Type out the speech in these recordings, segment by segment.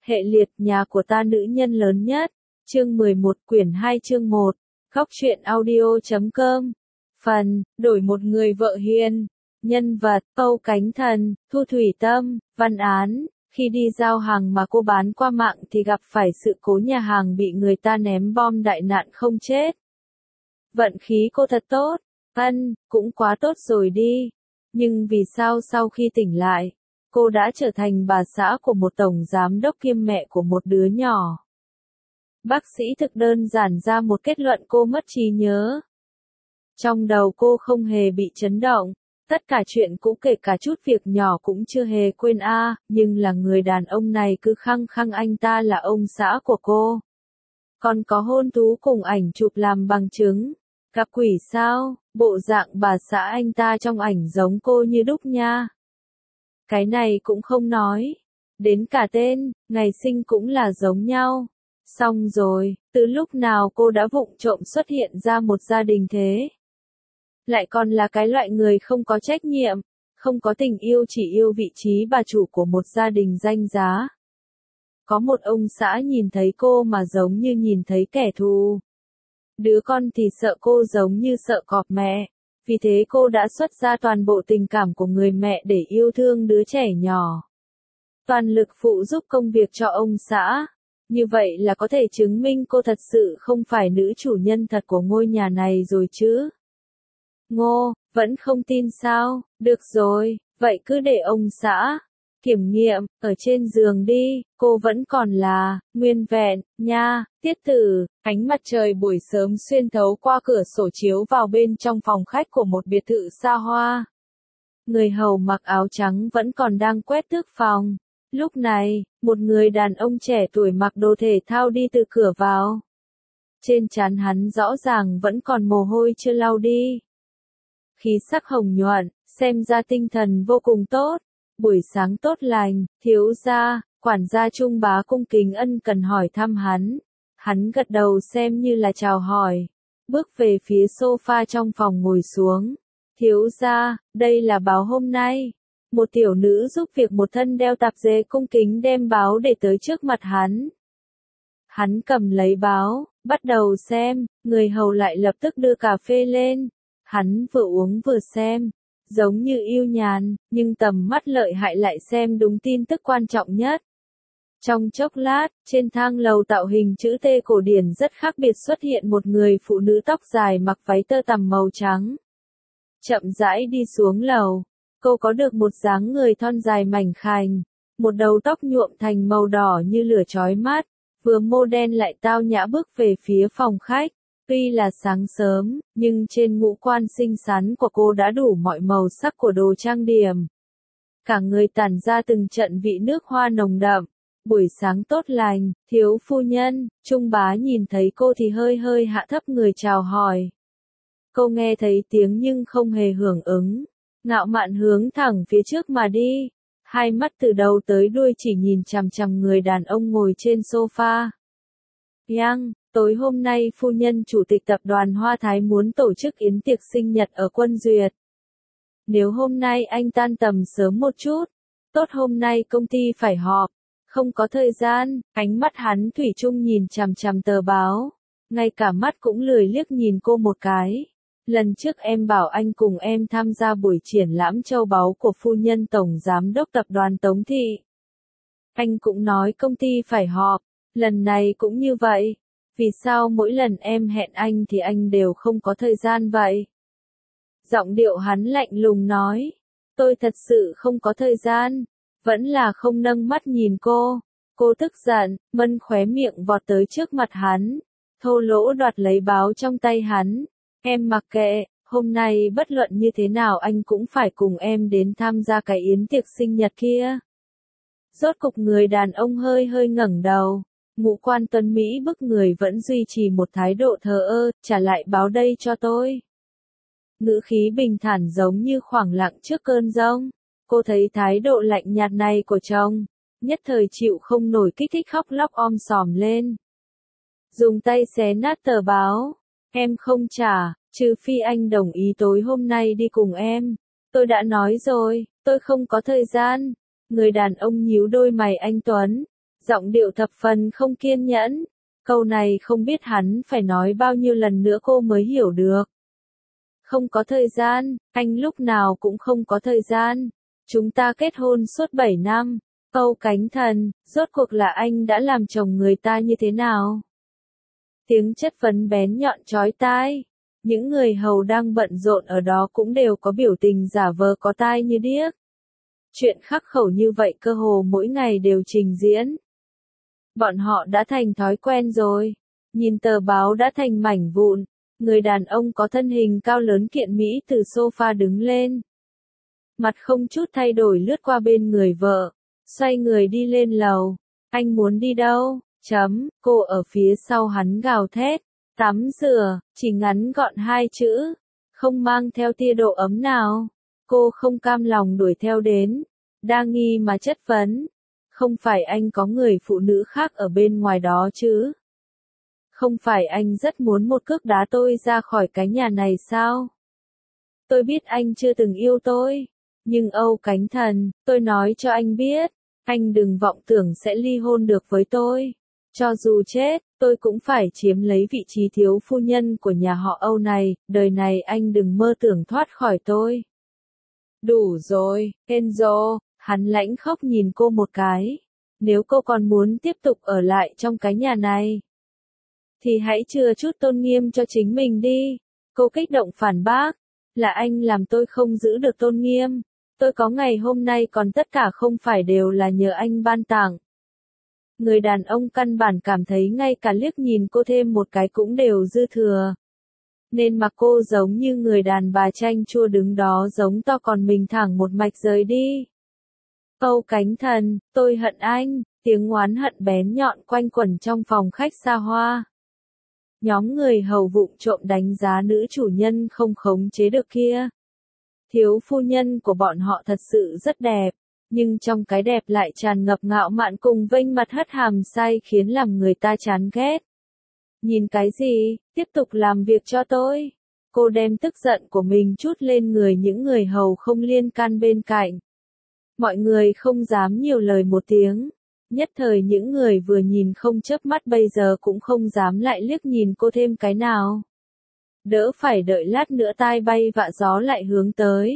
Hệ liệt nhà của ta nữ nhân lớn nhất. Chương 11 quyển 2 chương 1. Góc truyện audio.com. Phần, đổi một người vợ hiền. Nhân vật, Âu Cánh Thần, Thu Thủy Tâm, Văn Án. Khi đi giao hàng mà cô bán qua mạng thì gặp phải sự cố nhà hàng bị người ta ném bom đại nạn không chết. Vận khí cô thật tốt. Cũng quá tốt rồi đi. Nhưng vì sao sau khi tỉnh lại, cô đã trở thành bà xã của một tổng giám đốc kiêm mẹ của một đứa nhỏ? Bác sĩ thực đơn giản ra một kết luận: cô mất trí nhớ. Trong đầu cô không hề bị chấn động, tất cả chuyện cũ kể cả chút việc nhỏ cũng chưa hề quên nhưng là người đàn ông này cứ khăng khăng anh ta là ông xã của cô. Còn có hôn thú cùng ảnh chụp làm bằng chứng. Gặp quỷ sao, bộ dạng bà xã anh ta trong ảnh giống cô như đúc nha. Cái này cũng không nói. Đến cả tên, ngày sinh cũng là giống nhau. Xong rồi, từ lúc nào cô đã vụng trộm xuất hiện ra một gia đình thế? Lại còn là cái loại người không có trách nhiệm, không có tình yêu, chỉ yêu vị trí bà chủ của một gia đình danh giá. Có một ông xã nhìn thấy cô mà giống như nhìn thấy kẻ thù. Đứa con thì sợ cô giống như sợ cọp mẹ. Vì thế cô đã xuất ra toàn bộ tình cảm của người mẹ để yêu thương đứa trẻ nhỏ. Toàn lực phụ giúp công việc cho ông xã. Như vậy là có thể chứng minh cô thật sự không phải nữ chủ nhân thật của ngôi nhà này rồi chứ. Ngô, vẫn không tin sao? Được rồi, vậy cứ để ông xã kiểm nghiệm, ở trên giường đi, cô vẫn còn là nguyên vẹn, nha. Tiết tử, ánh mặt trời buổi sớm xuyên thấu qua cửa sổ chiếu vào bên trong phòng khách của một biệt thự xa hoa. Người hầu mặc áo trắng vẫn còn đang quét tước phòng. Lúc này, một người đàn ông trẻ tuổi mặc đồ thể thao đi từ cửa vào. Trên trán hắn rõ ràng vẫn còn mồ hôi chưa lau đi. Khí sắc hồng nhuận, xem ra tinh thần vô cùng tốt. Buổi sáng tốt lành, thiếu gia, quản gia Trung Bá cung kính ân cần hỏi thăm hắn. Hắn gật đầu xem như là chào hỏi. Bước về phía sofa trong phòng ngồi xuống. Thiếu gia, đây là báo hôm nay. Một tiểu nữ giúp việc một thân đeo tạp dề cung kính đem báo để tới trước mặt hắn. Hắn cầm lấy báo, bắt đầu xem, người hầu lại lập tức đưa cà phê lên. Hắn vừa uống vừa xem, giống như yêu nhàn, nhưng tầm mắt lợi hại lại xem đúng tin tức quan trọng nhất. Trong chốc lát, trên thang lầu tạo hình chữ T cổ điển rất khác biệt xuất hiện một người phụ nữ tóc dài mặc váy tơ tằm màu trắng. Chậm rãi đi xuống lầu, cô có được một dáng người thon dài mảnh khảnh, một đầu tóc nhuộm thành màu đỏ như lửa chói mắt, vừa mô đen lại tao nhã bước về phía phòng khách. Tuy là sáng sớm, nhưng trên ngũ quan xinh xắn của cô đã đủ mọi màu sắc của đồ trang điểm. Cả người tản ra từng trận vị nước hoa nồng đậm. Buổi sáng tốt lành, thiếu phu nhân. Trung Bá nhìn thấy cô thì hơi hơi hạ thấp người chào hỏi. Cô nghe thấy tiếng nhưng không hề hưởng ứng. Ngạo mạn hướng thẳng phía trước mà đi. Hai mắt từ đầu tới đuôi chỉ nhìn chằm chằm người đàn ông ngồi trên sofa. Tối hôm nay phu nhân chủ tịch tập đoàn Hoa Thái muốn tổ chức yến tiệc sinh nhật ở Quân Duyệt. Nếu hôm nay anh tan tầm sớm một chút, tốt, hôm nay công ty phải họp, không có thời gian. Ánh mắt hắn thủy chung nhìn chằm chằm tờ báo, ngay cả mắt cũng lười liếc nhìn cô một cái. Lần trước em bảo anh cùng em tham gia buổi triển lãm châu báu của phu nhân tổng giám đốc tập đoàn Tống Thị. Anh cũng nói công ty phải họp, lần này cũng như vậy. Vì sao mỗi lần em hẹn anh thì anh đều không có thời gian vậy? Giọng điệu hắn lạnh lùng nói. Tôi thật sự không có thời gian. Vẫn là không nâng mắt nhìn cô. Cô tức giận, mân khóe miệng vọt tới trước mặt hắn. Thô lỗ đoạt lấy báo trong tay hắn. Em mặc kệ, hôm nay bất luận như thế nào anh cũng phải cùng em đến tham gia cái yến tiệc sinh nhật kia. Rốt cục người đàn ông hơi hơi ngẩng đầu. Ngũ quan tuấn Mỹ bức người vẫn duy trì một thái độ thờ ơ, trả lại báo đây cho tôi. Ngữ khí bình thản giống như khoảng lặng trước cơn giông. Cô thấy thái độ lạnh nhạt này của chồng, nhất thời chịu không nổi kích thích khóc lóc om sòm lên. Dùng tay xé nát tờ báo. Em không trả, trừ phi anh đồng ý tối hôm nay đi cùng em. Tôi đã nói rồi, tôi không có thời gian. Người đàn ông nhíu đôi mày anh tuấn. giọng điệu thập phần không kiên nhẫn. Câu này không biết hắn phải nói bao nhiêu lần nữa cô mới hiểu được. Không có thời gian, anh lúc nào cũng không có thời gian. Chúng ta kết hôn suốt 7 năm. Âu Cánh Thần, rốt cuộc là anh đã làm chồng người ta như thế nào? Tiếng chất vấn bén nhọn chói tai. Những người hầu đang bận rộn ở đó cũng đều có biểu tình giả vờ có tai như điếc. Chuyện khắc khẩu như vậy cơ hồ mỗi ngày đều trình diễn. Bọn họ đã thành thói quen rồi. Nhìn tờ báo đã thành mảnh vụn. Người đàn ông có thân hình cao lớn kiện Mỹ từ sofa đứng lên. Mặt không chút thay đổi lướt qua bên người vợ. Xoay người đi lên lầu. Anh muốn đi đâu? Cô ở phía sau hắn gào thét. Tắm rửa, chỉ ngắn gọn 2 chữ. Không mang theo tia độ ấm nào. Cô không cam lòng đuổi theo đến. Đa nghi mà chất vấn. Không phải anh có người phụ nữ khác ở bên ngoài đó chứ? Không phải anh rất muốn một cước đá tôi ra khỏi cái nhà này sao? Tôi biết anh chưa từng yêu tôi. Nhưng Âu Cánh Thần, tôi nói cho anh biết. Anh đừng vọng tưởng sẽ ly hôn được với tôi. Cho dù chết, tôi cũng phải chiếm lấy vị trí thiếu phu nhân của nhà họ Âu này. Đời này anh đừng mơ tưởng thoát khỏi tôi. Đủ rồi, Enzo. Hắn lãnh khóc nhìn cô một cái. Nếu cô còn muốn tiếp tục ở lại trong cái nhà này, thì hãy chừa chút tôn nghiêm cho chính mình đi. Cô kích động phản bác. Là anh làm tôi không giữ được tôn nghiêm. Tôi có ngày hôm nay còn tất cả không phải đều là nhờ anh ban tặng. Người đàn ông căn bản cảm thấy ngay cả liếc nhìn cô thêm một cái cũng đều dư thừa. Nên mặc cô giống như người đàn bà chanh chua đứng đó giống to còn mình thẳng một mạch rời đi. Âu Cánh Thần, tôi hận anh, tiếng oán hận bén nhọn quanh quẩn trong phòng khách xa hoa. Nhóm người hầu vụng trộm đánh giá nữ chủ nhân không khống chế được kia. Thiếu phu nhân của bọn họ thật sự rất đẹp, nhưng trong cái đẹp lại tràn ngập ngạo mạn cùng vênh mặt hất hàm sai khiến làm người ta chán ghét. Nhìn cái gì, tiếp tục làm việc cho tôi. Cô đem tức giận của mình trút lên người những người hầu không liên can bên cạnh. Mọi người không dám nhiều lời một tiếng. Nhất thời những người vừa nhìn không chớp mắt bây giờ cũng không dám lại liếc nhìn cô thêm cái nào. Đỡ phải đợi lát nữa tai bay vạ gió lại hướng tới.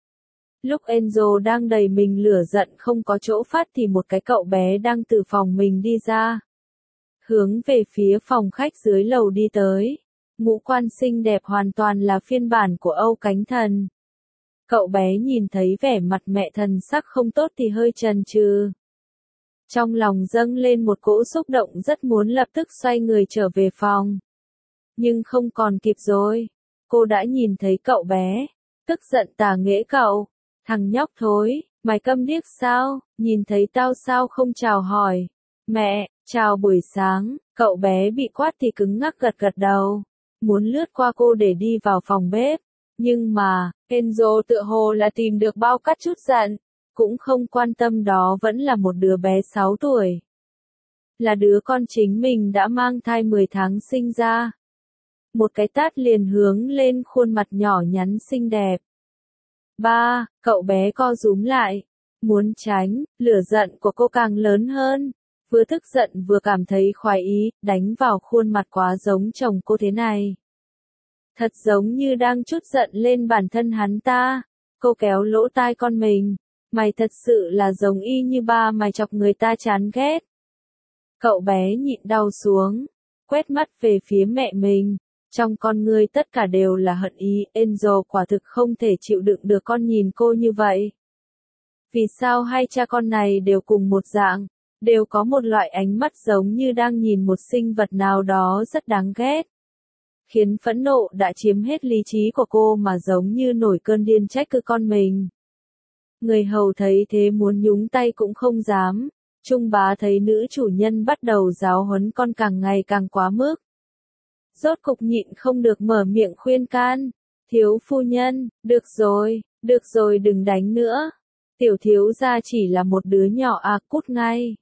Lúc Enzo đang đầy mình lửa giận không có chỗ phát thì một cái cậu bé đang từ phòng mình đi ra. Hướng về phía phòng khách dưới lầu đi tới. Ngũ quan xinh đẹp hoàn toàn là phiên bản của Âu Cánh Thần. Cậu bé nhìn thấy vẻ mặt mẹ thần sắc không tốt thì hơi chần chừ. Trong lòng dâng lên một cỗ xúc động rất muốn lập tức xoay người trở về phòng. Nhưng không còn kịp rồi. Cô đã nhìn thấy cậu bé. Tức giận tà nghễ cậu. Thằng nhóc thối, mày câm điếc sao? Nhìn thấy tao sao không chào hỏi? Mẹ, chào buổi sáng. Cậu bé bị quát thì cứng ngắc gật gật đầu. Muốn lướt qua cô để đi vào phòng bếp. Nhưng mà, Enzo tựa hồ là tìm được bao cát chút giận. Cũng không quan tâm đó vẫn là một đứa bé 6 tuổi. Là đứa con chính mình đã mang thai 10 tháng sinh ra. Một cái tát liền hướng lên khuôn mặt nhỏ nhắn xinh đẹp. Ba, cậu bé co rúm lại. Muốn tránh, lửa giận của cô càng lớn hơn. Vừa tức giận vừa cảm thấy khoái ý, đánh vào khuôn mặt quá giống chồng cô thế này. Thật giống như đang trút giận lên bản thân hắn ta. Cô kéo lỗ tai con mình. Mày thật sự là giống y như ba mày chọc người ta chán ghét. Cậu bé nhịn đau xuống. Quét mắt về phía mẹ mình. Trong con người tất cả đều là hận ý. Enzo quả thực không thể chịu đựng được con nhìn cô như vậy. Vì sao hai cha con này đều cùng một dạng, đều có một loại ánh mắt giống như đang nhìn một sinh vật nào đó rất đáng ghét. Khiến phẫn nộ đã chiếm hết lý trí của cô mà giống như nổi cơn điên trách cứ con mình. Người hầu thấy thế muốn nhúng tay cũng không dám. Trung bá thấy nữ chủ nhân bắt đầu giáo huấn con càng ngày càng quá mức. Rốt cục nhịn không được mở miệng khuyên can. Thiếu phu nhân, được rồi đừng đánh nữa. Tiểu thiếu gia chỉ là một đứa nhỏ à, cút ngay.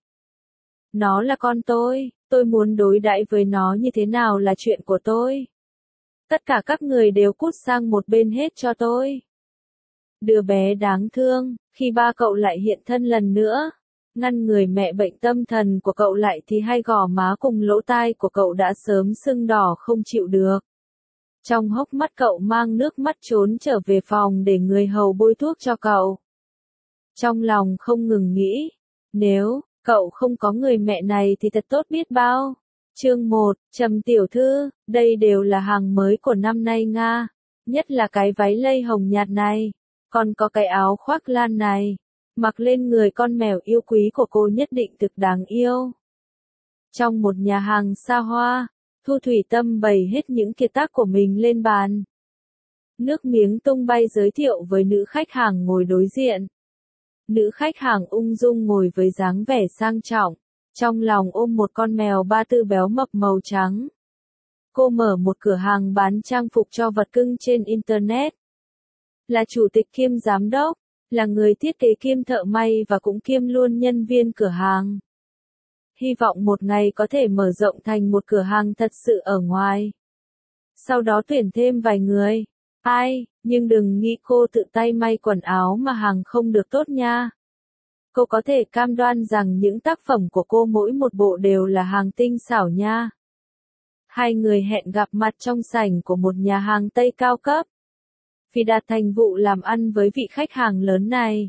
Nó là con tôi muốn đối đãi với nó như thế nào là chuyện của tôi. Tất cả các người đều cút sang một bên hết cho tôi. Đứa bé đáng thương, khi ba cậu lại hiện thân lần nữa. Ngăn người mẹ bệnh tâm thần của cậu lại thì hai gò má cùng lỗ tai của cậu đã sớm sưng đỏ không chịu được. Trong hốc mắt cậu mang nước mắt trốn trở về phòng để người hầu bôi thuốc cho cậu. Trong lòng không ngừng nghĩ, nếu cậu không có người mẹ này thì thật tốt biết bao. Chương 1, Trầm tiểu thư, đây đều là hàng mới của năm nay Nga, nhất là cái váy lây hồng nhạt này, còn có cái áo khoác lan này, mặc lên người con mèo yêu quý của cô nhất định thực đáng yêu. Trong một nhà hàng xa hoa, Thu Thủy Tâm bày hết những kiệt tác của mình lên bàn. Nước miếng tung bay giới thiệu với nữ khách hàng ngồi đối diện. Nữ khách hàng ung dung ngồi với dáng vẻ sang trọng, trong lòng ôm một con mèo ba tư béo mập màu trắng. Cô mở một cửa hàng bán trang phục cho vật cưng trên Internet. Là chủ tịch kiêm giám đốc, là người thiết kế kiêm thợ may và cũng kiêm luôn nhân viên cửa hàng. Hy vọng một ngày có thể mở rộng thành một cửa hàng thật sự ở ngoài. Sau đó tuyển thêm vài người. Nhưng đừng nghĩ cô tự tay may quần áo mà hàng không được tốt nha. Cô có thể cam đoan rằng những tác phẩm của cô mỗi một bộ đều là hàng tinh xảo nha. Hai người hẹn gặp mặt trong sảnh của một nhà hàng Tây cao cấp. Vì đạt thành vụ làm ăn với vị khách hàng lớn này,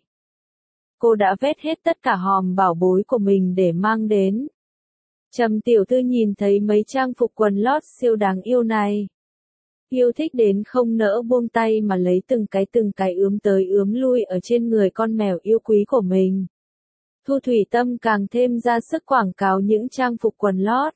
cô đã vét hết tất cả hòm bảo bối của mình để mang đến. Trầm tiểu thư nhìn thấy mấy trang phục quần lót siêu đáng yêu này. Yêu thích đến không nỡ buông tay mà lấy từng cái ướm tới ướm lui ở trên người con mèo yêu quý của mình. Thu Thủy Tâm càng thêm ra sức quảng cáo những trang phục quần lót.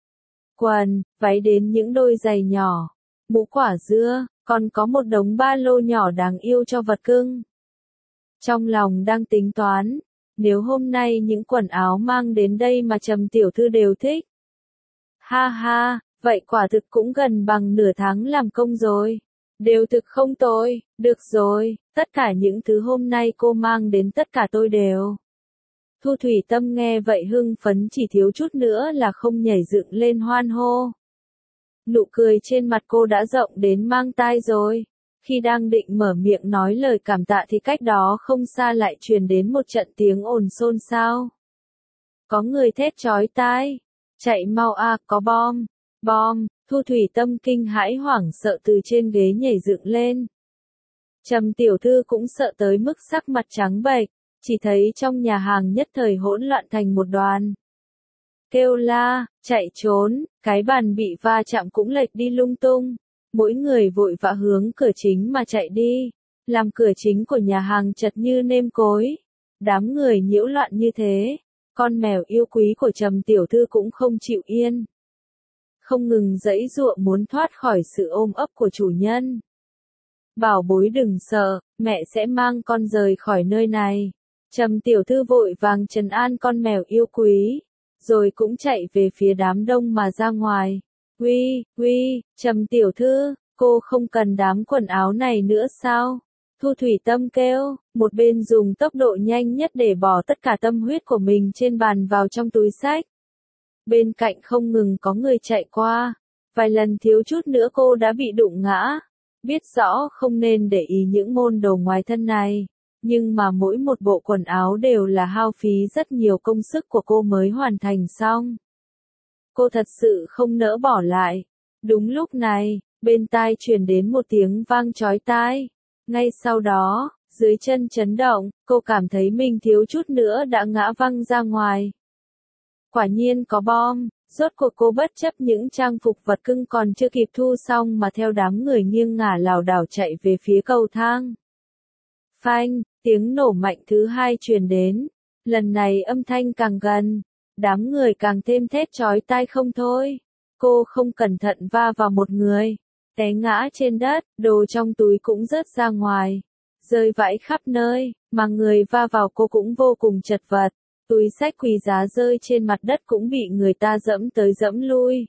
Quần, váy đến những đôi giày nhỏ, mũ quả dưa, còn có một đống ba lô nhỏ đáng yêu cho vật cưng. Trong lòng đang tính toán, nếu hôm nay những quần áo mang đến đây mà Trầm tiểu thư đều thích. Ha ha, vậy quả thực cũng gần bằng nửa tháng làm công rồi. Đều thực không tồi, được rồi, tất cả những thứ hôm nay cô mang đến tất cả tôi đều. Thu Thủy Tâm nghe vậy hưng phấn chỉ thiếu chút nữa là không nhảy dựng lên hoan hô. Nụ cười trên mặt cô đã rộng đến mang tai rồi. Khi đang định mở miệng nói lời cảm tạ thì cách đó không xa lại truyền đến một trận tiếng ồn xôn xao. Có người thét chói tai. Chạy mau a, có bom. Bom, Thu Thủy Tâm kinh hãi hoảng sợ từ trên ghế nhảy dựng lên. Trầm tiểu thư cũng sợ tới mức sắc mặt trắng bệch, chỉ thấy trong nhà hàng nhất thời hỗn loạn thành một đoàn. Kêu la, chạy trốn, cái bàn bị va chạm cũng lệch đi lung tung. Mỗi người vội vã hướng cửa chính mà chạy đi, làm cửa chính của nhà hàng chật như nêm cối. Đám người nhiễu loạn như thế, con mèo yêu quý của Trầm tiểu thư cũng không chịu yên. Không ngừng giãy giụa muốn thoát khỏi sự ôm ấp của chủ nhân. Bảo bối đừng sợ, mẹ sẽ mang con rời khỏi nơi này. Trầm tiểu thư vội vàng trấn an con mèo yêu quý, rồi cũng chạy về phía đám đông mà ra ngoài. Trầm tiểu thư, cô không cần đám quần áo này nữa sao? Thu Thủy Tâm kêu, một bên dùng tốc độ nhanh nhất để bỏ tất cả tâm huyết của mình trên bàn vào trong túi xách. Bên cạnh không ngừng có người chạy qua, vài lần thiếu chút nữa cô đã bị đụng ngã. Biết rõ không nên để ý những môn đồ ngoài thân này, nhưng mà mỗi một bộ quần áo đều là hao phí rất nhiều công sức của cô mới hoàn thành xong. Cô thật sự không nỡ bỏ lại. Đúng lúc này, bên tai truyền đến một tiếng vang chói tai. Ngay sau đó, dưới chân chấn động, cô cảm thấy mình thiếu chút nữa đã ngã văng ra ngoài. Quả nhiên có bom, rốt cuộc cô bất chấp những trang phục vật cưng còn chưa kịp thu xong mà theo đám người nghiêng ngả lảo đảo chạy về phía cầu thang. Phanh, tiếng nổ mạnh thứ hai truyền đến. Lần này âm thanh càng gần, đám người càng thêm thét chói tai không thôi. Cô không cẩn thận va vào một người, té ngã trên đất, đồ trong túi cũng rớt ra ngoài, rơi vãi khắp nơi, mà người va vào cô cũng vô cùng chật vật. Túi xách quý giá rơi trên mặt đất cũng bị người ta dẫm tới dẫm lui.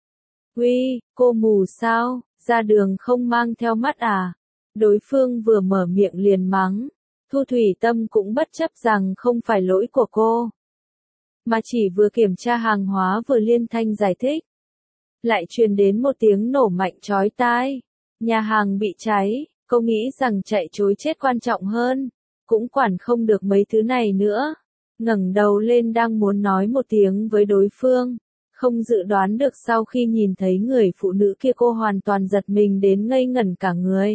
Cô mù sao, ra đường không mang theo mắt à? Đối phương vừa mở miệng liền mắng. Thu Thủy Tâm cũng bất chấp rằng không phải lỗi của cô, mà chỉ vừa kiểm tra hàng hóa vừa liên thanh giải thích. Lại truyền đến một tiếng nổ mạnh chói tai. Nhà hàng bị cháy, cô nghĩ rằng chạy trối chết quan trọng hơn, cũng quản không được mấy thứ này nữa. ngẩng đầu lên đang muốn nói một tiếng với đối phương, không dự đoán được sau khi nhìn thấy người phụ nữ kia cô hoàn toàn giật mình đến ngây ngẩn cả người.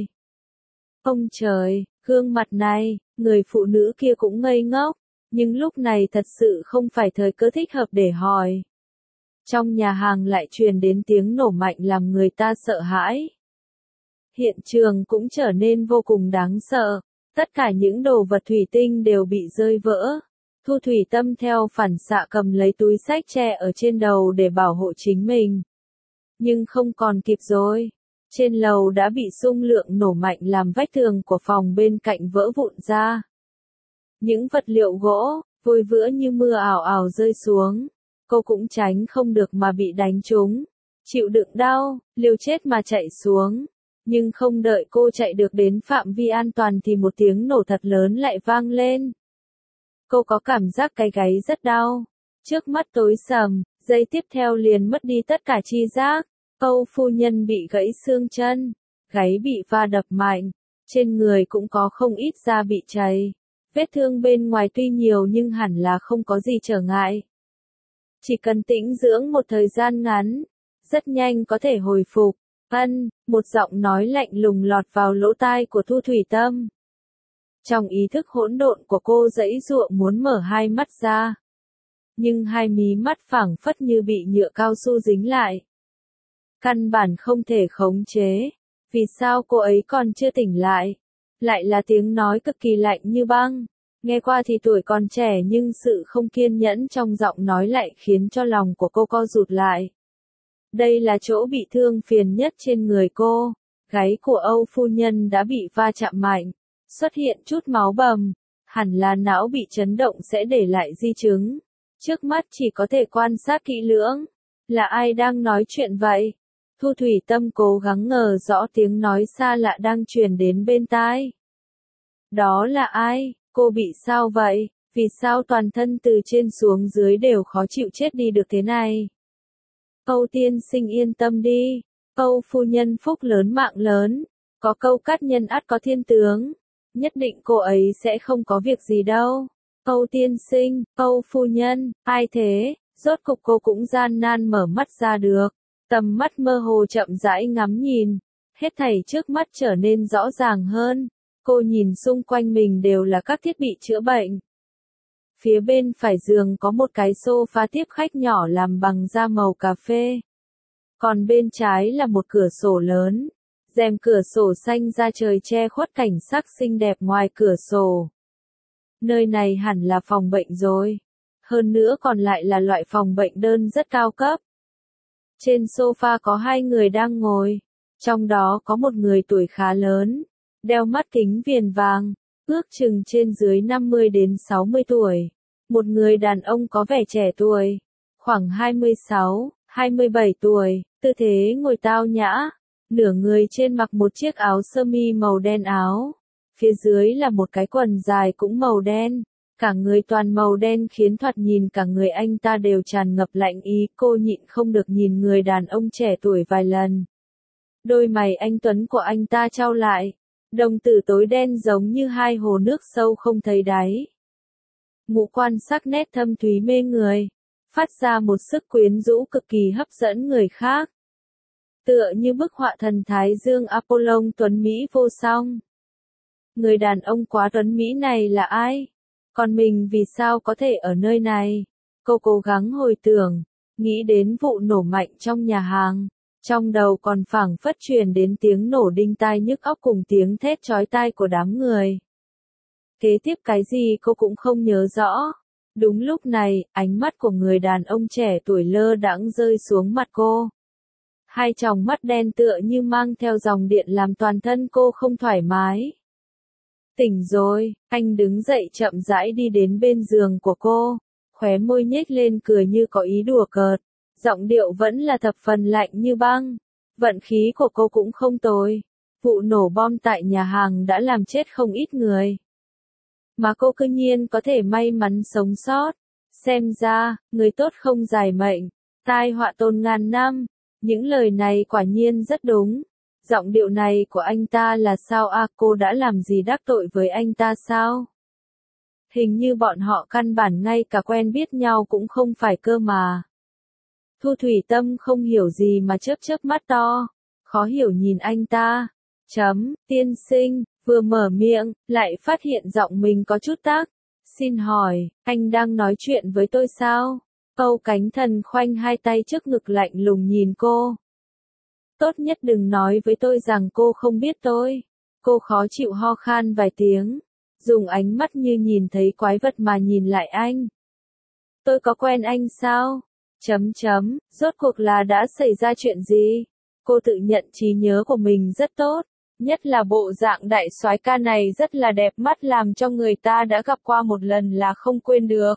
Ông trời, gương mặt này, người phụ nữ kia cũng ngây ngốc, nhưng lúc này thật sự không phải thời cơ thích hợp để hỏi. Trong nhà hàng lại truyền đến tiếng nổ mạnh làm người ta sợ hãi. Hiện trường cũng trở nên vô cùng đáng sợ, tất cả những đồ vật thủy tinh đều bị rơi vỡ. Thu Thủy Tâm theo phản xạ cầm lấy túi xách tre ở trên đầu để bảo hộ chính mình. Nhưng không còn kịp rồi. Trên lầu đã bị xung lượng nổ mạnh làm vách tường của phòng bên cạnh vỡ vụn ra. Những vật liệu gỗ, vôi vữa như mưa ảo ảo rơi xuống. Cô cũng tránh không được mà bị đánh trúng. Chịu đựng đau, liều chết mà chạy xuống. Nhưng không đợi cô chạy được đến phạm vi an toàn thì một tiếng nổ thật lớn lại vang lên. Cô có cảm giác cái gáy rất đau. Trước mắt tối sầm, giây tiếp theo liền mất đi tất cả tri giác. Âu phu nhân bị gãy xương chân, gáy bị va đập mạnh, trên người cũng có không ít da bị chảy. Vết thương bên ngoài tuy nhiều nhưng hẳn là không có gì trở ngại. Chỉ cần tĩnh dưỡng một thời gian ngắn, rất nhanh có thể hồi phục. Một giọng nói lạnh lùng lọt vào lỗ tai của Thu Thủy Tâm. Trong ý thức hỗn độn của cô giãy giụa muốn mở hai mắt ra. Nhưng hai mí mắt phảng phất như bị nhựa cao su dính lại. Căn bản không thể khống chế. Vì sao cô ấy còn chưa tỉnh lại? Lại là tiếng nói cực kỳ lạnh như băng. Nghe qua thì tuổi còn trẻ nhưng sự không kiên nhẫn trong giọng nói lại khiến cho lòng của cô co rụt lại. Đây là chỗ bị thương phiền nhất trên người cô. Gáy của Âu phu nhân đã bị va chạm mạnh, xuất hiện chút máu bầm, hẳn là não bị chấn động sẽ để lại di chứng. Trước mắt chỉ có thể quan sát kỹ lưỡng. Là ai đang nói chuyện vậy? Thu Thủy Tâm cố gắng ngờ rõ tiếng nói xa lạ đang truyền đến bên tai. Đó là ai? Cô bị sao vậy? Vì sao toàn thân từ trên xuống dưới đều khó chịu chết đi được thế này? Âu tiên sinh yên tâm đi. Âu phu nhân phúc lớn mạng lớn. Có câu cát nhân ắt có thiên tướng. Nhất định cô ấy sẽ không có việc gì đâu. Âu tiên sinh, Âu phu nhân, ai thế? Rốt cục cô cũng gian nan mở mắt ra được. Tầm mắt mơ hồ chậm rãi ngắm nhìn. Hết thảy trước mắt trở nên rõ ràng hơn. Cô nhìn xung quanh mình đều là các thiết bị chữa bệnh. Phía bên phải giường có một cái sofa tiếp khách nhỏ làm bằng da màu cà phê. Còn bên trái là một cửa sổ lớn. Rèm cửa sổ xanh da trời che khuất cảnh sắc xinh đẹp ngoài cửa sổ. Nơi này hẳn là phòng bệnh rồi. Hơn nữa còn lại là loại phòng bệnh đơn rất cao cấp. Trên sofa có hai người đang ngồi. Trong đó có một người tuổi khá lớn, đeo mắt kính viền vàng, ước chừng trên dưới 50 đến 60 tuổi. Một người đàn ông có vẻ trẻ tuổi, khoảng 26, 27 tuổi, tư thế ngồi tao nhã. Nửa người trên mặc một chiếc áo sơ mi màu đen áo. Phía dưới là một cái quần dài cũng màu đen. Cả người toàn màu đen khiến thoạt nhìn cả người anh ta đều tràn ngập lạnh ý. Cô nhịn không được nhìn người đàn ông trẻ tuổi vài lần. Đôi mày anh tuấn của anh ta chau lại. Đồng tử tối đen giống như hai hồ nước sâu không thấy đáy. Ngũ quan sắc nét thâm thúy mê người. Phát ra một sức quyến rũ cực kỳ hấp dẫn người khác. Tựa như bức họa thần Thái Dương Apollon tuấn Mỹ vô song. Người đàn ông quá tuấn Mỹ này là ai? Còn mình vì sao có thể ở nơi này? Cô cố gắng hồi tưởng, nghĩ đến vụ nổ mạnh trong nhà hàng. Trong đầu còn phảng phất truyền đến tiếng nổ đinh tai nhức óc cùng tiếng thét chói tai của đám người. Kế tiếp cái gì cô cũng không nhớ rõ. Đúng lúc này, ánh mắt của người đàn ông trẻ tuổi lơ đãng rơi xuống mặt cô. Hai tròng mắt đen tựa như mang theo dòng điện làm toàn thân cô không thoải mái. Tỉnh rồi, anh đứng dậy chậm rãi đi đến bên giường của cô, khóe môi nhếch lên cười như có ý đùa cợt, giọng điệu vẫn là thập phần lạnh như băng. Vận khí của cô cũng không tồi. Vụ nổ bom tại nhà hàng đã làm chết không ít người. Mà cô cứ nhiên có thể may mắn sống sót. Xem ra, người tốt không dài mệnh, tai họa tồn ngàn năm. Những lời này quả nhiên rất đúng. Giọng điệu này của anh ta là sao à, cô đã làm gì đắc tội với anh ta sao? Hình như bọn họ căn bản ngay cả quen biết nhau cũng không phải cơ mà. Thu Thủy Tâm không hiểu gì mà chớp chớp mắt to, khó hiểu nhìn anh ta. Tiên sinh, vừa mở miệng, lại phát hiện giọng mình có chút tắc. Xin hỏi, anh đang nói chuyện với tôi sao? Âu Cánh Thần khoanh hai tay trước ngực lạnh lùng nhìn cô. Tốt nhất đừng nói với tôi rằng cô không biết tôi. Cô khó chịu ho khan vài tiếng, dùng ánh mắt như nhìn thấy quái vật mà nhìn lại anh. Tôi có quen anh sao? Rốt cuộc là đã xảy ra chuyện gì? Cô tự nhận trí nhớ của mình rất tốt, nhất là bộ dạng đại soái ca này rất là đẹp mắt làm cho người ta đã gặp qua một lần là không quên được.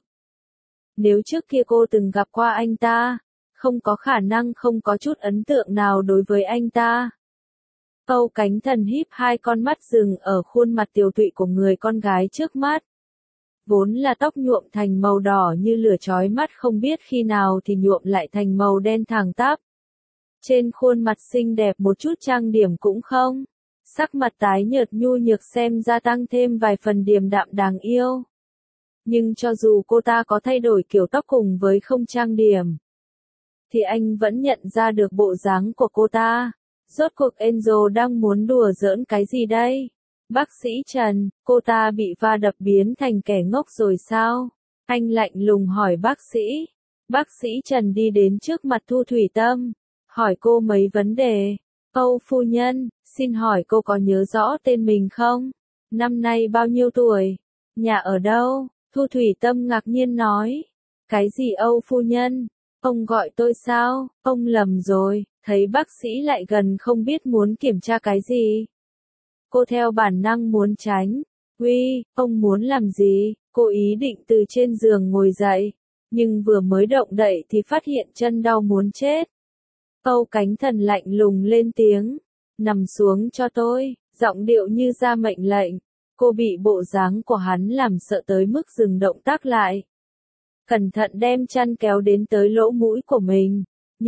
Nếu trước kia cô từng gặp qua anh ta, không có khả năng không có chút ấn tượng nào đối với anh ta. Âu Cánh Thần híp hai con mắt dừng ở khuôn mặt tiều tụy của người con gái trước mắt. Vốn là tóc nhuộm thành màu đỏ như lửa chói mắt không biết khi nào thì nhuộm lại thành màu đen thẳng tắp. Trên khuôn mặt xinh đẹp một chút trang điểm cũng không. Sắc mặt tái nhợt nhu nhược xem ra tăng thêm vài phần điềm đạm đáng yêu. Nhưng cho dù cô ta có thay đổi kiểu tóc cùng với không trang điểm, thì anh vẫn nhận ra được bộ dáng của cô ta. Rốt cuộc Angel đang muốn đùa giỡn cái gì đây? Bác sĩ Trần, cô ta bị va đập biến thành kẻ ngốc rồi sao? Anh lạnh lùng hỏi bác sĩ. Bác sĩ Trần đi đến trước mặt Thu Thủy Tâm, hỏi cô mấy vấn đề. Âu phu nhân, xin hỏi cô có nhớ rõ tên mình không? Năm nay bao nhiêu tuổi? Nhà ở đâu? Thu Thủy Tâm ngạc nhiên nói. Cái gì Âu phu nhân? Ông gọi tôi sao? Ông lầm rồi, thấy bác sĩ lại gần không biết muốn kiểm tra cái gì. Cô theo bản năng muốn tránh. Uy, ông muốn làm gì? Cô ý định từ trên giường ngồi dậy, nhưng vừa mới động đậy thì phát hiện chân đau muốn chết. Âu Cánh Thần lạnh lùng lên tiếng. Nằm xuống cho tôi, giọng điệu như ra mệnh lệnh. Cô bị bộ dáng của hắn làm sợ tới mức dừng động tác lại. Cẩn thận đem chăn kéo đến tới lỗ mũi của mình.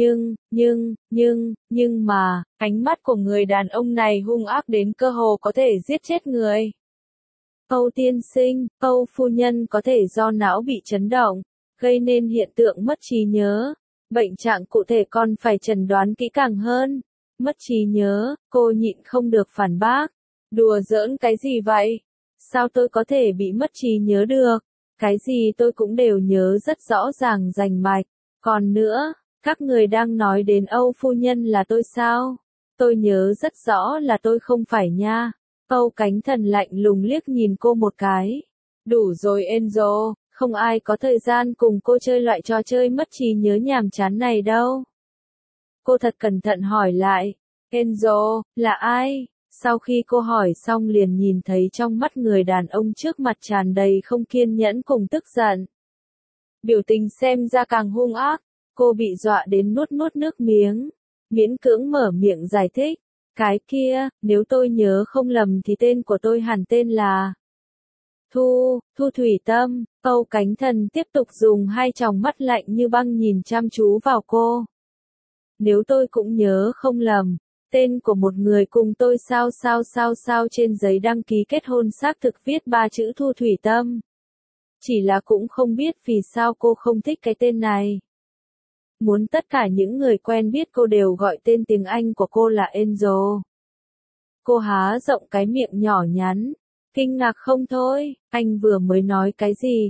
Nhưng mà, ánh mắt của người đàn ông này hung ác đến cơ hồ có thể giết chết người. Âu tiên sinh, Âu phu nhân có thể do não bị chấn động, gây nên hiện tượng mất trí nhớ. Bệnh trạng cụ thể còn phải chẩn đoán kỹ càng hơn. Mất trí nhớ, cô nhịn không được phản bác. Đùa giỡn cái gì vậy? Sao tôi có thể bị mất trí nhớ được? Cái gì tôi cũng đều nhớ rất rõ ràng rành mạch. Còn nữa, các người đang nói đến Âu phu nhân là tôi sao? Tôi nhớ rất rõ là tôi không phải nha. Âu Cánh Thần lạnh lùng liếc nhìn cô một cái. Đủ rồi Angel, không ai có thời gian cùng cô chơi loại trò chơi mất trí nhớ nhàm chán này đâu. Cô thật cẩn thận hỏi lại. Angel, là ai? Sau khi cô hỏi xong liền nhìn thấy trong mắt người đàn ông trước mặt tràn đầy không kiên nhẫn cùng tức giận. Biểu tình xem ra càng hung ác, cô bị dọa đến nuốt nước miếng, miễn cưỡng mở miệng giải thích. Cái kia, nếu tôi nhớ không lầm thì tên của tôi hẳn tên là Thu Thủy Tâm. Âu Cánh Thần tiếp tục dùng hai tròng mắt lạnh như băng nhìn chăm chú vào cô. Nếu tôi cũng nhớ không lầm, tên của một người cùng tôi sao trên giấy đăng ký kết hôn xác thực viết 3 chữ Thu Thủy Tâm. Chỉ là cũng không biết vì sao cô không thích cái tên này. Muốn tất cả những người quen biết cô đều gọi tên tiếng Anh của cô là Angel. Cô há rộng cái miệng nhỏ nhắn, kinh ngạc không thôi, anh vừa mới nói cái gì,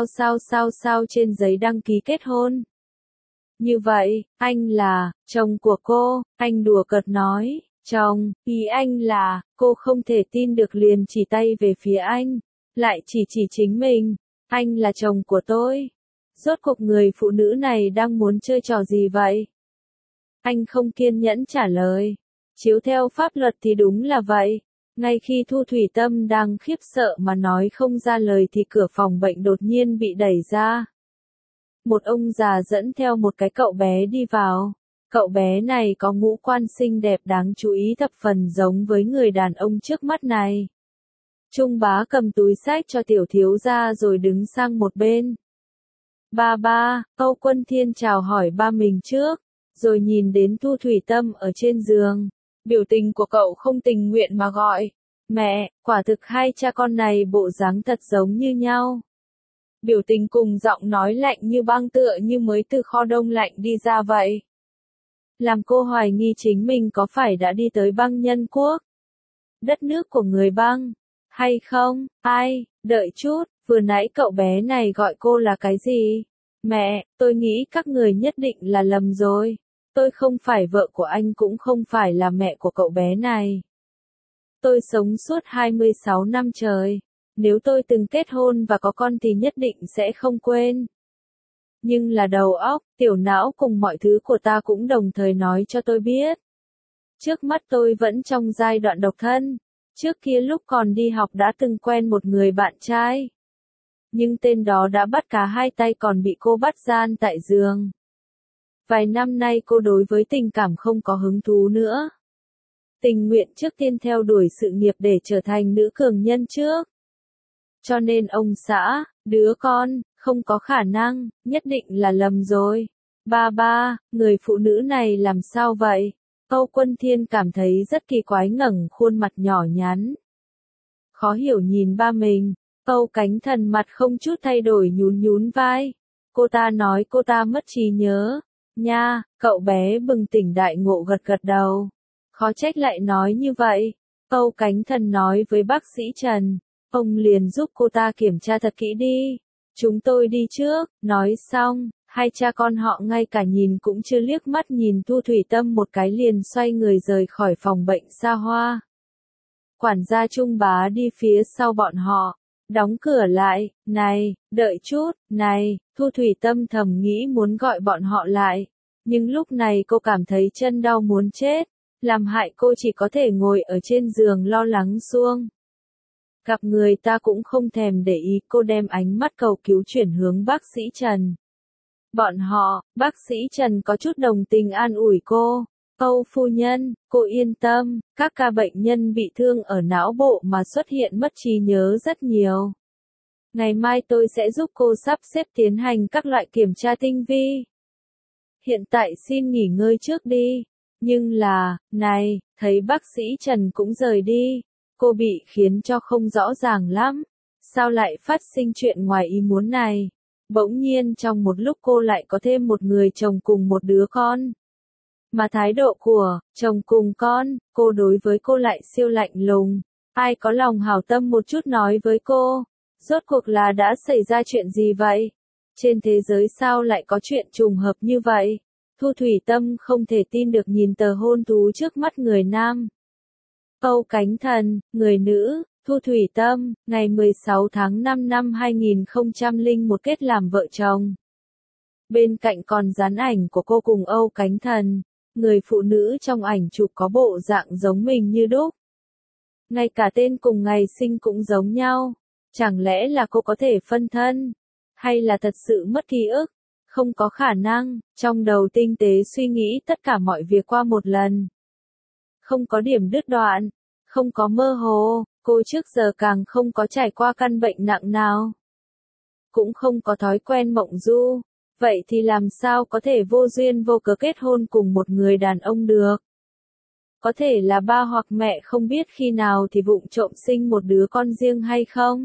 sao trên giấy đăng ký kết hôn. Như vậy, anh là chồng của cô, anh đùa cợt nói, chồng, ý anh là, cô không thể tin được liền chỉ tay về phía anh, lại chỉ chính mình, anh là chồng của tôi. Rốt cuộc người phụ nữ này đang muốn chơi trò gì vậy? Anh không kiên nhẫn trả lời. Chiếu theo pháp luật thì đúng là vậy. Ngay khi Thu Thủy Tâm đang khiếp sợ mà nói không ra lời thì cửa phòng bệnh đột nhiên bị đẩy ra. Một ông già dẫn theo một cái cậu bé đi vào. Cậu bé này có ngũ quan xinh đẹp đáng chú ý thập phần giống với người đàn ông trước mắt này. Trung bá cầm túi xách cho tiểu thiếu gia rồi đứng sang một bên. Ba, Âu Quân Thiên chào hỏi ba mình trước, rồi nhìn đến Thu Thủy Tâm ở trên giường. Biểu tình của cậu không tình nguyện mà gọi. Mẹ, quả thực hai cha con này bộ dáng thật giống như nhau. biểu tình cùng giọng nói lạnh như băng tựa như mới từ kho đông lạnh đi ra vậy. Làm cô hoài nghi chính mình có phải đã đi tới băng nhân quốc, đất nước của người băng, hay không? Ai, đợi chút, vừa nãy cậu bé này gọi cô là cái gì? Mẹ, tôi nghĩ các người nhất định là lầm rồi. Tôi không phải vợ của anh cũng không phải là mẹ của cậu bé này. Tôi sống suốt 26 năm trời. Nếu tôi từng kết hôn và có con thì nhất định sẽ không quên. Nhưng là đầu óc, tiểu não cùng mọi thứ của ta cũng đồng thời nói cho tôi biết. Trước mắt tôi vẫn trong giai đoạn độc thân. Trước kia lúc còn đi học đã từng quen một người bạn trai. Nhưng tên đó đã bắt cả hai tay còn bị cô bắt gian tại giường. Vài năm nay cô đối với tình cảm không có hứng thú nữa. Tình nguyện trước tiên theo đuổi sự nghiệp để trở thành nữ cường nhân trước. Cho nên ông xã, đứa con, không có khả năng, nhất định là lầm rồi. Ba, người phụ nữ này làm sao vậy? Âu Quân Thiên cảm thấy rất kỳ quái ngẩng khuôn mặt nhỏ nhắn. Khó hiểu nhìn ba mình, Âu Cánh Thần mặt không chút thay đổi nhún nhún vai. Cô ta nói cô ta mất trí nhớ. Nha, cậu bé bừng tỉnh đại ngộ gật gật đầu. Khó trách lại nói như vậy. Âu Cánh Thần nói với bác sĩ Trần. Ông liền giúp cô ta kiểm tra thật kỹ đi. Chúng tôi đi trước, nói xong, hai cha con họ ngay cả nhìn cũng chưa liếc mắt nhìn Thu Thủy Tâm một cái liền xoay người rời khỏi phòng bệnh xa hoa. Quản gia Trung Bá đi phía sau bọn họ, đóng cửa lại, này, đợi chút, này, Thu Thủy Tâm thầm nghĩ muốn gọi bọn họ lại. Nhưng lúc này cô cảm thấy chân đau muốn chết, làm hại cô chỉ có thể ngồi ở trên giường lo lắng suông. Gặp người ta cũng không thèm để ý, cô đem ánh mắt cầu cứu chuyển hướng bác sĩ Trần. Bọn họ, bác sĩ Trần có chút đồng tình an ủi cô. Âu phu nhân, cô yên tâm, các ca bệnh nhân bị thương ở não bộ mà xuất hiện mất trí nhớ rất nhiều. Ngày mai tôi sẽ giúp cô sắp xếp tiến hành các loại kiểm tra tinh vi. Hiện tại xin nghỉ ngơi trước đi. Nhưng là, này, thấy bác sĩ Trần cũng rời đi. Cô bị khiến cho không rõ ràng lắm. Sao lại phát sinh chuyện ngoài ý muốn này? Bỗng nhiên trong một lúc cô lại có thêm một người chồng cùng một đứa con. Mà thái độ của chồng cùng con, cô đối với cô lại siêu lạnh lùng. Ai có lòng hảo tâm một chút nói với cô. Rốt cuộc là đã xảy ra chuyện gì vậy? Trên thế giới sao lại có chuyện trùng hợp như vậy? Thu Thủy Tâm không thể tin được nhìn tờ hôn thú trước mắt người nam. Âu Cánh Thần, người nữ, Thu Thủy Tâm, ngày 16 tháng 5 năm 2001 kết làm vợ chồng. Bên cạnh còn dán ảnh của cô cùng Âu Cánh Thần, người phụ nữ trong ảnh chụp có bộ dạng giống mình như đúc. Ngay cả tên cùng ngày sinh cũng giống nhau. Chẳng lẽ là cô có thể phân thân? Hay là thật sự mất ký ức? Không có khả năng, trong đầu tinh tế suy nghĩ tất cả mọi việc qua một lần. Không có điểm đứt đoạn, không có mơ hồ, cô trước giờ càng không có trải qua căn bệnh nặng nào. Cũng không có thói quen mộng du, vậy thì làm sao có thể vô duyên vô cớ kết hôn cùng một người đàn ông được? Có thể là ba hoặc mẹ không biết khi nào thì vụng trộm sinh một đứa con riêng hay không?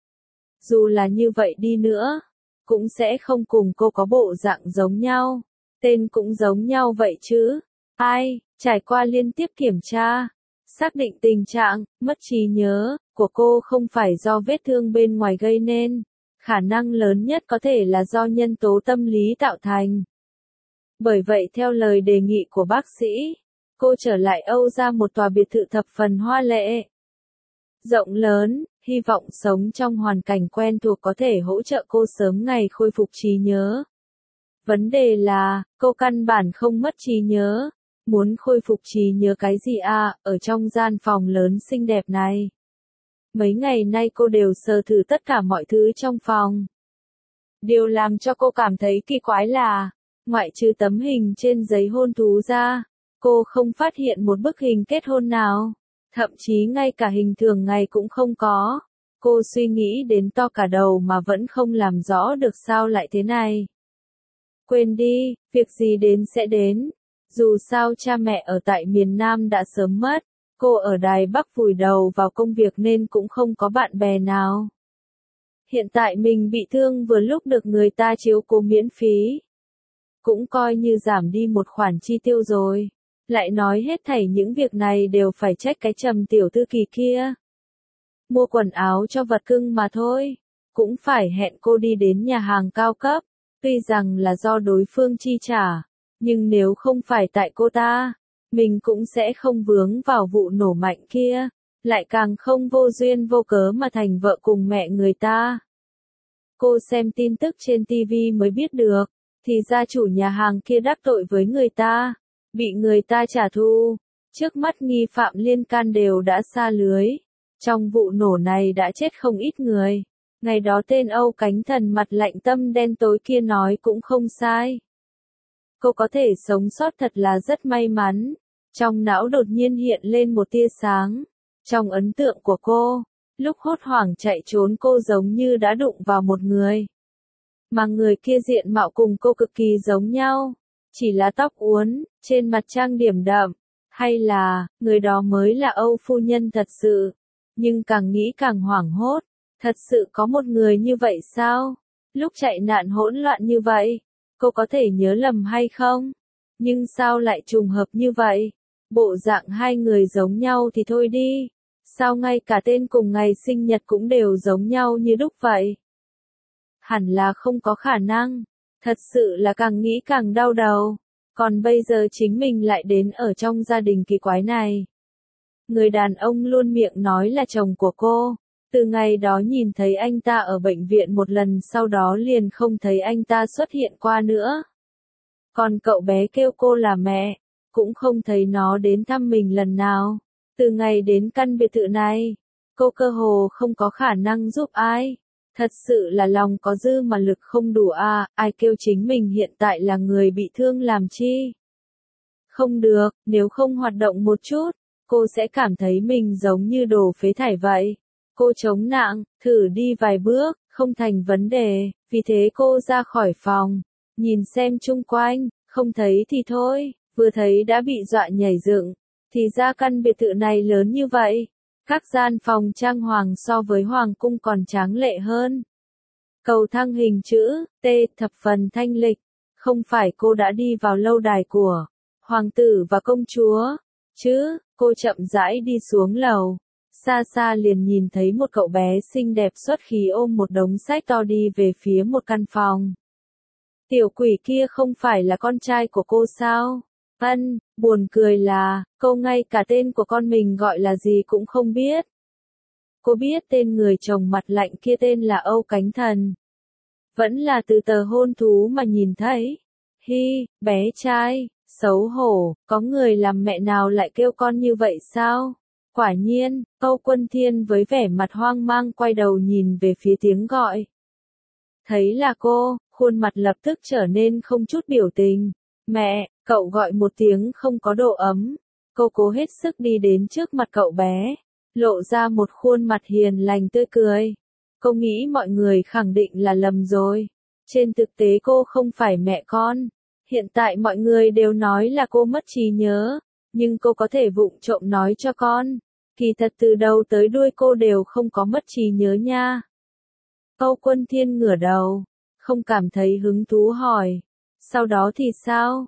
Dù là như vậy đi nữa, cũng sẽ không cùng cô có bộ dạng giống nhau, tên cũng giống nhau vậy chứ. Ai, trải qua liên tiếp kiểm tra, xác định tình trạng mất trí nhớ của cô không phải do vết thương bên ngoài gây nên, khả năng lớn nhất có thể là do nhân tố tâm lý tạo thành. Bởi vậy theo lời đề nghị của bác sĩ, cô trở lại Âu ra một tòa biệt thự thập phần hoa lệ, rộng lớn, hy vọng sống trong hoàn cảnh quen thuộc có thể hỗ trợ cô sớm ngày khôi phục trí nhớ. Vấn đề là, cô căn bản không mất trí nhớ. Muốn khôi phục trí nhớ cái gì à, ở trong gian phòng lớn xinh đẹp này. Mấy ngày nay cô đều sờ thử tất cả mọi thứ trong phòng. Điều làm cho cô cảm thấy kỳ quái là, ngoại trừ tấm hình trên giấy hôn thú ra, cô không phát hiện một bức hình kết hôn nào. Thậm chí ngay cả hình thường ngày cũng không có. Cô suy nghĩ đến to cả đầu mà vẫn không làm rõ được sao lại thế này. Quên đi, việc gì đến sẽ đến. Dù sao cha mẹ ở tại miền Nam đã sớm mất, cô ở Đài Bắc vùi đầu vào công việc nên cũng không có bạn bè nào. Hiện tại mình bị thương vừa lúc được người ta chiếu cố miễn phí. Cũng coi như giảm đi một khoản chi tiêu rồi. Lại nói hết thảy những việc này đều phải trách cái Trầm tiểu thư kỳ kia. Mua quần áo cho vật cưng mà thôi. Cũng phải hẹn cô đi đến nhà hàng cao cấp. Tuy rằng là do đối phương chi trả. Nhưng nếu không phải tại cô ta, mình cũng sẽ không vướng vào vụ nổ mạnh kia. Lại càng không vô duyên vô cớ mà thành vợ cùng mẹ người ta. Cô xem tin tức trên TV mới biết được. Thì gia chủ nhà hàng kia đắc tội với người ta. Bị người ta trả thù. Trước mắt nghi phạm liên can đều đã sa lưới. Trong vụ nổ này đã chết không ít người. Ngày đó tên Âu Cánh Thần mặt lạnh tâm đen tối kia nói cũng không sai. Cô có thể sống sót thật là rất may mắn. Trong não đột nhiên hiện lên một tia sáng. Trong ấn tượng của cô, lúc hốt hoảng chạy trốn cô giống như đã đụng vào một người. Mà người kia diện mạo cùng cô cực kỳ giống nhau. Chỉ là tóc uốn, trên mặt trang điểm đậm. Hay là, người đó mới là Âu phu nhân thật sự. Nhưng càng nghĩ càng hoảng hốt. Thật sự có một người như vậy sao? Lúc chạy nạn hỗn loạn như vậy, cô có thể nhớ lầm hay không? Nhưng sao lại trùng hợp như vậy? Bộ dạng hai người giống nhau thì thôi đi. Sao ngay cả tên cùng ngày sinh nhật cũng đều giống nhau như đúc vậy? Hẳn là không có khả năng. Thật sự là càng nghĩ càng đau đầu. Còn bây giờ chính mình lại đến ở trong gia đình kỳ quái này. Người đàn ông luôn miệng nói là chồng của cô. Từ ngày đó nhìn thấy anh ta ở bệnh viện một lần sau đó liền không thấy anh ta xuất hiện qua nữa. Còn cậu bé kêu cô là mẹ, cũng không thấy nó đến thăm mình lần nào. Từ ngày đến căn biệt thự này, cô cơ hồ không có khả năng giúp ai. Thật sự là lòng có dư mà lực không đủ à, ai kêu chính mình hiện tại là người bị thương làm chi. Không được, nếu không hoạt động một chút, cô sẽ cảm thấy mình giống như đồ phế thải vậy. Cô chống nặng, thử đi vài bước, không thành vấn đề, vì thế cô ra khỏi phòng, nhìn xem chung quanh, không thấy thì thôi, vừa thấy đã bị dọa nhảy dựng. Thì ra căn biệt thự này lớn như vậy, các gian phòng trang hoàng so với hoàng cung còn tráng lệ hơn. Cầu thang hình chữ T thập phần thanh lịch, không phải cô đã đi vào lâu đài của hoàng tử và công chúa, chứ, cô chậm rãi đi xuống lầu. Xa xa liền nhìn thấy một cậu bé xinh đẹp xuất khí ôm một đống sách to đi về phía một căn phòng. Tiểu quỷ kia không phải là con trai của cô sao? Buồn cười là, cô ngay cả tên của con mình gọi là gì cũng không biết. Cô biết tên người chồng mặt lạnh kia tên là Âu Cánh Thần. Vẫn là từ tờ hôn thú mà nhìn thấy. Hi, bé trai, xấu hổ, có người làm mẹ nào lại kêu con như vậy sao? Quả nhiên, Âu Quân Thiên với vẻ mặt hoang mang quay đầu nhìn về phía tiếng gọi. Thấy là cô, khuôn mặt lập tức trở nên không chút biểu tình. Mẹ, cậu gọi một tiếng không có độ ấm. Cô cố hết sức đi đến trước mặt cậu bé, lộ ra một khuôn mặt hiền lành tươi cười. Cô nghĩ mọi người khẳng định là lầm rồi. Trên thực tế cô không phải mẹ con. Hiện tại mọi người đều nói là cô mất trí nhớ. Nhưng cô có thể vụng trộm nói cho con. Kỳ thật từ đầu tới đuôi cô đều không có mất trí nhớ nha. Âu Quân Thiên ngửa đầu, không cảm thấy hứng thú hỏi. Sau đó thì sao?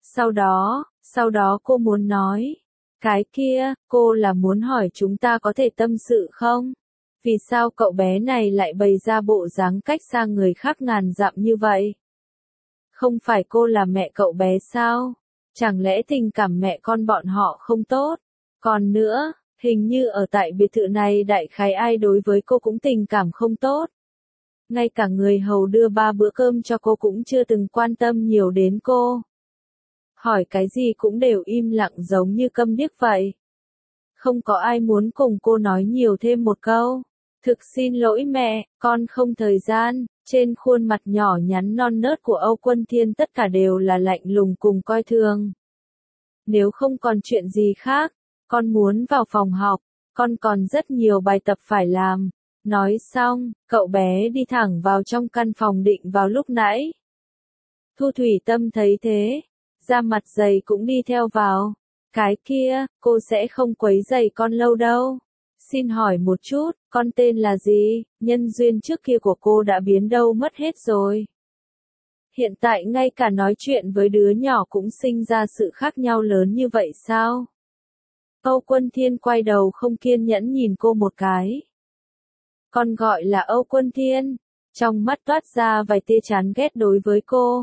Sau đó cô muốn nói. Cái kia, cô là muốn hỏi chúng ta có thể tâm sự không? Vì sao cậu bé này lại bày ra bộ dáng cách xa người khác ngàn dặm như vậy? Không phải cô là mẹ cậu bé sao? Chẳng lẽ tình cảm mẹ con bọn họ không tốt? Còn nữa, hình như ở tại biệt thự này đại khái ai đối với cô cũng tình cảm không tốt. Ngay cả người hầu đưa 3 bữa cơm cho cô cũng chưa từng quan tâm nhiều đến cô. Hỏi cái gì cũng đều im lặng giống như câm điếc vậy. Không có ai muốn cùng cô nói nhiều thêm một câu. Thực xin lỗi mẹ, con không thời gian. Trên khuôn mặt nhỏ nhắn non nớt của Âu Quân Thiên tất cả đều là lạnh lùng cùng coi thường. Nếu không còn chuyện gì khác, con muốn vào phòng học, con còn rất nhiều bài tập phải làm. Nói xong, cậu bé đi thẳng vào trong căn phòng định vào lúc nãy. Thu Thủy Tâm thấy thế, da mặt dày cũng đi theo vào. Cái kia, cô sẽ không quấy rầy con lâu đâu. Xin hỏi một chút, con tên là gì? Nhân duyên trước kia của cô đã biến đâu mất hết rồi. Hiện tại ngay cả nói chuyện với đứa nhỏ cũng sinh ra sự khác nhau lớn như vậy sao? Âu Quân Thiên quay đầu không kiên nhẫn nhìn cô một cái. Con gọi là Âu Quân Thiên. Trong mắt toát ra vài tia chán ghét đối với cô.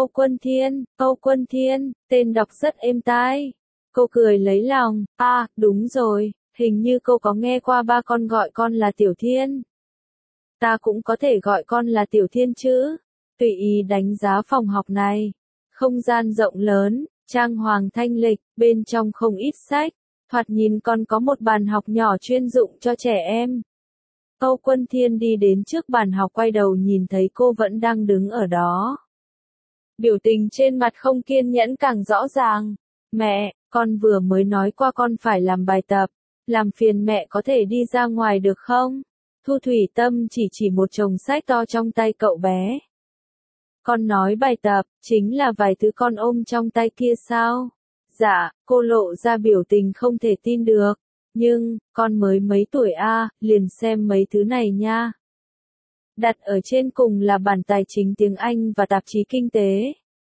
Âu Quân Thiên, tên đọc rất êm tai. Cô cười lấy lòng, đúng rồi, hình như cô có nghe qua ba con gọi con là Tiểu Thiên. Ta cũng có thể gọi con là Tiểu Thiên chứ. Tùy ý đánh giá phòng học này. Không gian rộng lớn, trang hoàng thanh lịch, bên trong không ít sách. Thoạt nhìn còn có một bàn học nhỏ chuyên dụng cho trẻ em. Âu Quân Thiên đi đến trước bàn học quay đầu nhìn thấy cô vẫn đang đứng ở đó. Biểu tình trên mặt không kiên nhẫn càng rõ ràng. Mẹ, con vừa mới nói qua con phải làm bài tập. Làm phiền mẹ có thể đi ra ngoài được không? Thu Thủy Tâm chỉ một chồng sách to trong tay cậu bé. Con nói bài tập, chính là vài thứ con ôm trong tay kia sao? Dạ, cô lộ ra biểu tình không thể tin được. Nhưng, con mới mấy tuổi liền xem mấy thứ này nha. Đặt ở trên cùng là bản tài chính tiếng Anh và tạp chí kinh tế.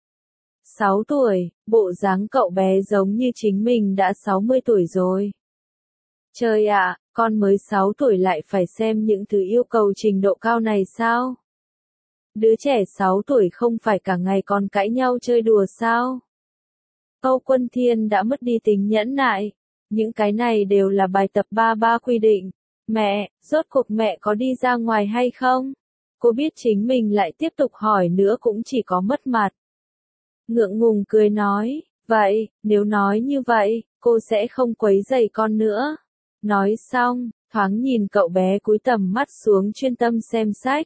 6 tuổi, bộ dáng cậu bé giống như chính mình đã 60 tuổi rồi. Trời ạ, con mới 6 tuổi lại phải xem những thứ yêu cầu trình độ cao này sao? Đứa trẻ 6 tuổi không phải cả ngày còn cãi nhau chơi đùa sao? Âu Quân Thiên đã mất đi tính nhẫn nại. Những cái này đều là bài tập ba quy định. Mẹ, rốt cuộc mẹ có đi ra ngoài hay không? Cô biết chính mình lại tiếp tục hỏi nữa cũng chỉ có mất mặt. Ngượng ngùng cười nói, vậy, nếu nói như vậy, cô sẽ không quấy rầy con nữa. Nói xong, thoáng nhìn cậu bé cúi tầm mắt xuống chuyên tâm xem sách.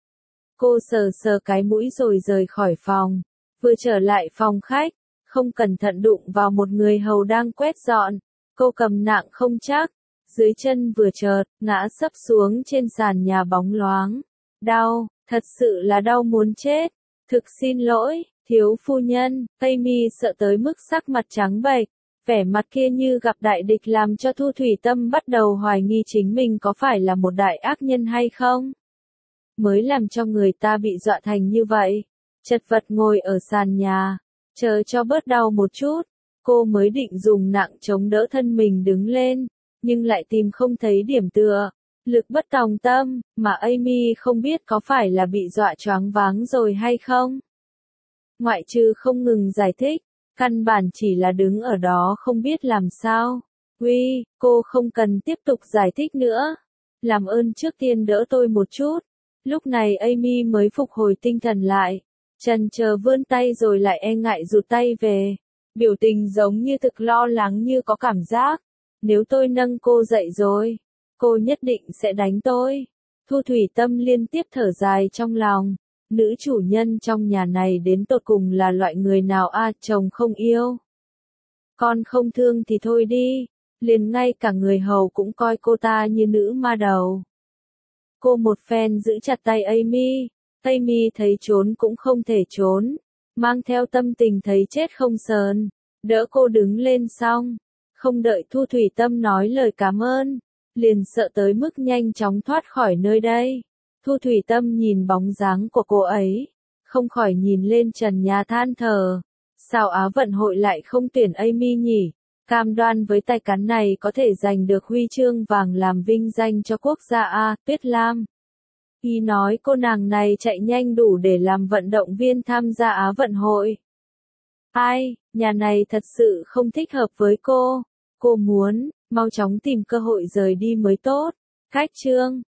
Cô sờ sờ cái mũi rồi rời khỏi phòng. Vừa trở lại phòng khách, không cẩn thận đụng vào một người hầu đang quét dọn. Cô cầm nặng không chắc, dưới chân vừa chợt, ngã sấp xuống trên sàn nhà bóng loáng. Đau, thật sự là đau muốn chết. Thực xin lỗi, thiếu phu nhân. Amy sợ tới mức sắc mặt trắng bệch. Vẻ mặt kia như gặp đại địch làm cho Thu Thủy Tâm bắt đầu hoài nghi chính mình có phải là một đại ác nhân hay không. Mới làm cho người ta bị dọa thành như vậy. Chật vật ngồi ở sàn nhà, chờ cho bớt đau một chút. Cô mới định dùng nặng chống đỡ thân mình đứng lên, nhưng lại tìm không thấy điểm tựa. Lực bất tòng tâm, mà Amy không biết có phải là bị dọa choáng váng rồi hay không. Ngoại trừ không ngừng giải thích, căn bản chỉ là đứng ở đó không biết làm sao. Uy, cô không cần tiếp tục giải thích nữa. Làm ơn trước tiên đỡ tôi một chút. Lúc này Amy mới phục hồi tinh thần lại. Chần chờ vươn tay rồi lại e ngại rụt tay về. Biểu tình giống như thực lo lắng như có cảm giác. Nếu tôi nâng cô dậy rồi, cô nhất định sẽ đánh tôi. Thu Thủy Tâm liên tiếp thở dài trong lòng. Nữ chủ nhân trong nhà này đến tột cùng là loại người nào chồng không yêu. Con không thương thì thôi đi. Liền ngay cả người hầu cũng coi cô ta như nữ ma đầu. Cô một phen giữ chặt tay Amy. Amy thấy trốn cũng không thể trốn. Mang theo tâm tình thấy chết không sờn. Đỡ cô đứng lên xong. Không đợi Thu Thủy Tâm nói lời cảm ơn. Liền sợ tới mức nhanh chóng thoát khỏi nơi đây. Thu Thủy Tâm nhìn bóng dáng của cô ấy. Không khỏi nhìn lên trần nhà than thở. Sao Á vận hội lại không tuyển Amy nhỉ? Cam đoan với tay cán này có thể giành được huy chương vàng làm vinh danh cho quốc gia Tuyết Lam. Y nói cô nàng này chạy nhanh đủ để làm vận động viên tham gia Á vận hội. Nhà này thật sự không thích hợp với cô. Cô muốn, mau chóng tìm cơ hội rời đi mới tốt. Cách chương